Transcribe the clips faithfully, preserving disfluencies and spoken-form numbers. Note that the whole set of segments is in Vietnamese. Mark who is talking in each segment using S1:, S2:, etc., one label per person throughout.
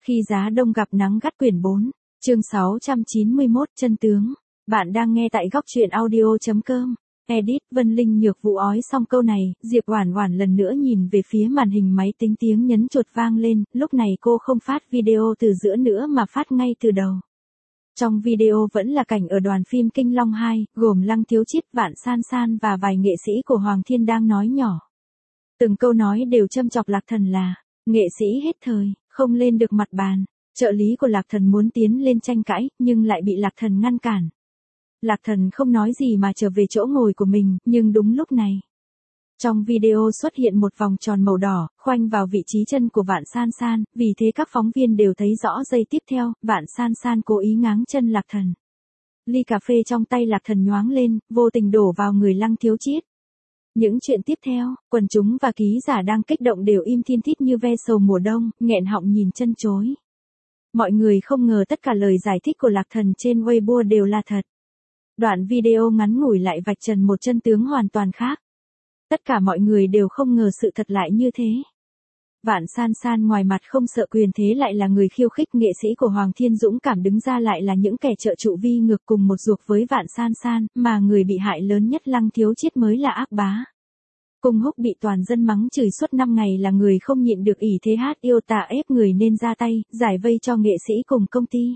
S1: Khi giá đông gặp nắng gắt quyển bốn, chương sáu trăm chín mươi mốt, chân tướng. Bạn đang nghe tại góc truyện audio.com. Edit, Vân Linh Nhược Vũ ói xong câu này, Diệp Oản Oản lần nữa nhìn về phía màn hình máy tính, tiếng nhấn chuột vang lên, lúc này cô không phát video từ giữa nữa mà phát ngay từ đầu. Trong video vẫn là cảnh ở đoàn phim Kinh Long hai, gồm Lăng Thiếu Chiết, Vạn San San và vài nghệ sĩ của Hoàng Thiên đang nói nhỏ. Từng câu nói đều châm chọc Lạc Thần là, nghệ sĩ hết thời, không lên được mặt bàn. Trợ lý của Lạc Thần muốn tiến lên tranh cãi, nhưng lại bị Lạc Thần ngăn cản. Lạc Thần không nói gì mà trở về chỗ ngồi của mình, nhưng đúng lúc này. Trong video xuất hiện một vòng tròn màu đỏ, khoanh vào vị trí chân của Vạn San San, vì thế các phóng viên đều thấy rõ giây tiếp theo, Vạn San San cố ý ngáng chân Lạc Thần. Ly cà phê trong tay Lạc Thần nhoáng lên, vô tình đổ vào người Lăng Thiếu Chiết. Những chuyện tiếp theo, quần chúng và ký giả đang kích động đều im thiên thít như ve sầu mùa đông, nghẹn họng nhìn chân chối. Mọi người không ngờ tất cả lời giải thích của Lạc Thần trên Weibo đều là thật. Đoạn video ngắn ngủi lại vạch trần một chân tướng hoàn toàn khác. Tất cả mọi người đều không ngờ sự thật lại như thế. Vạn San San ngoài mặt không sợ quyền thế lại là người khiêu khích, nghệ sĩ của Hoàng Thiên dũng cảm đứng ra lại là những kẻ trợ trụ vi ngược cùng một ruột với Vạn San San, mà người bị hại lớn nhất Lăng Thiếu Chiết mới là ác bá. Cung Húc bị toàn dân mắng chửi suốt năm ngày là người không nhịn được ỷ thế hát yêu tà ép người nên ra tay, giải vây cho nghệ sĩ cùng công ty.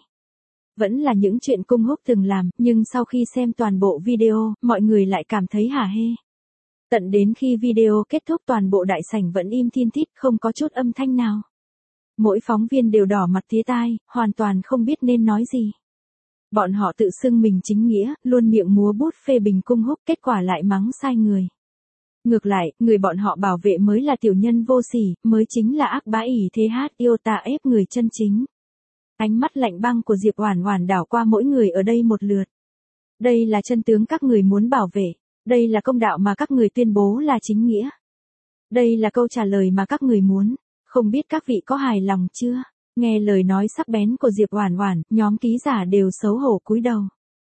S1: Vẫn là những chuyện Cung Húc từng làm, nhưng sau khi xem toàn bộ video, mọi người lại cảm thấy hả hê. Tận đến khi video kết thúc toàn bộ đại sảnh vẫn im thiên thít, không có chút âm thanh nào. Mỗi phóng viên đều đỏ mặt tía tai, hoàn toàn không biết nên nói gì. Bọn họ tự xưng mình chính nghĩa, luôn miệng múa bút phê bình Cung Húc, kết quả lại mắng sai người. Ngược lại, người bọn họ bảo vệ mới là tiểu nhân vô sỉ, mới chính là ác bá ỷ thế hát yêu tà ép người chân chính. Ánh mắt lạnh băng của Diệp Oản Oản đảo qua mỗi người ở đây một lượt. Đây là chân tướng các người muốn bảo vệ. Đây là công đạo mà các người tuyên bố là chính nghĩa. Đây là câu trả lời mà các người muốn. Không biết các vị có hài lòng chưa? Nghe lời nói sắc bén của Diệp Oản Oản, nhóm ký giả đều xấu hổ cúi đầu.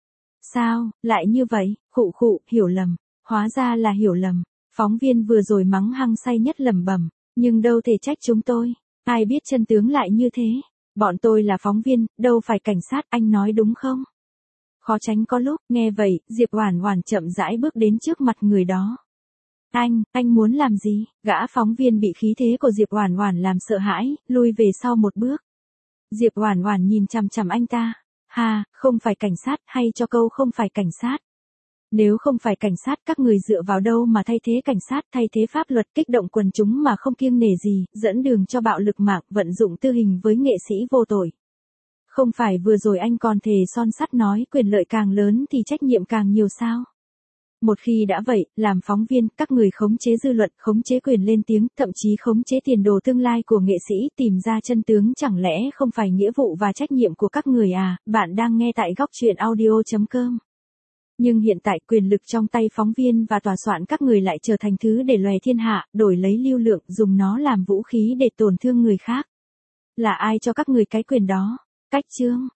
S1: Sao, lại như vậy? Khụ khụ, hiểu lầm. Hóa ra là hiểu lầm. Phóng viên vừa rồi mắng hăng say nhất lẩm bẩm, nhưng đâu thể trách chúng tôi. Ai biết chân tướng lại như thế? Bọn tôi là phóng viên, đâu phải cảnh sát, anh nói đúng không? Khó tránh có lúc, nghe vậy, Diệp Oản Oản chậm rãi bước đến trước mặt người đó. Anh, anh muốn làm gì? Gã phóng viên bị khí thế của Diệp Oản Oản làm sợ hãi, lui về sau một bước. Diệp Oản Oản nhìn chằm chằm anh ta. Ha, không phải cảnh sát, hay cho câu không phải cảnh sát. Nếu không phải cảnh sát, các người dựa vào đâu mà thay thế cảnh sát, thay thế pháp luật, kích động quần chúng mà không kiêng nể gì, dẫn đường cho bạo lực mạng, vận dụng tư hình với nghệ sĩ vô tội. Không phải vừa rồi anh còn thề son sắt nói quyền lợi càng lớn thì trách nhiệm càng nhiều sao? Một khi đã vậy, làm phóng viên, các người khống chế dư luận, khống chế quyền lên tiếng, thậm chí khống chế tiền đồ tương lai của nghệ sĩ, tìm ra chân tướng chẳng lẽ không phải nghĩa vụ và trách nhiệm của các người à? Bạn đang nghe tại góc truyện audio.com. Nhưng hiện tại quyền lực trong tay phóng viên và tòa soạn các người lại trở thành thứ để lòe thiên hạ, đổi lấy lưu lượng, dùng nó làm vũ khí để tổn thương người khác. Là ai cho các người cái quyền đó? Cách chương.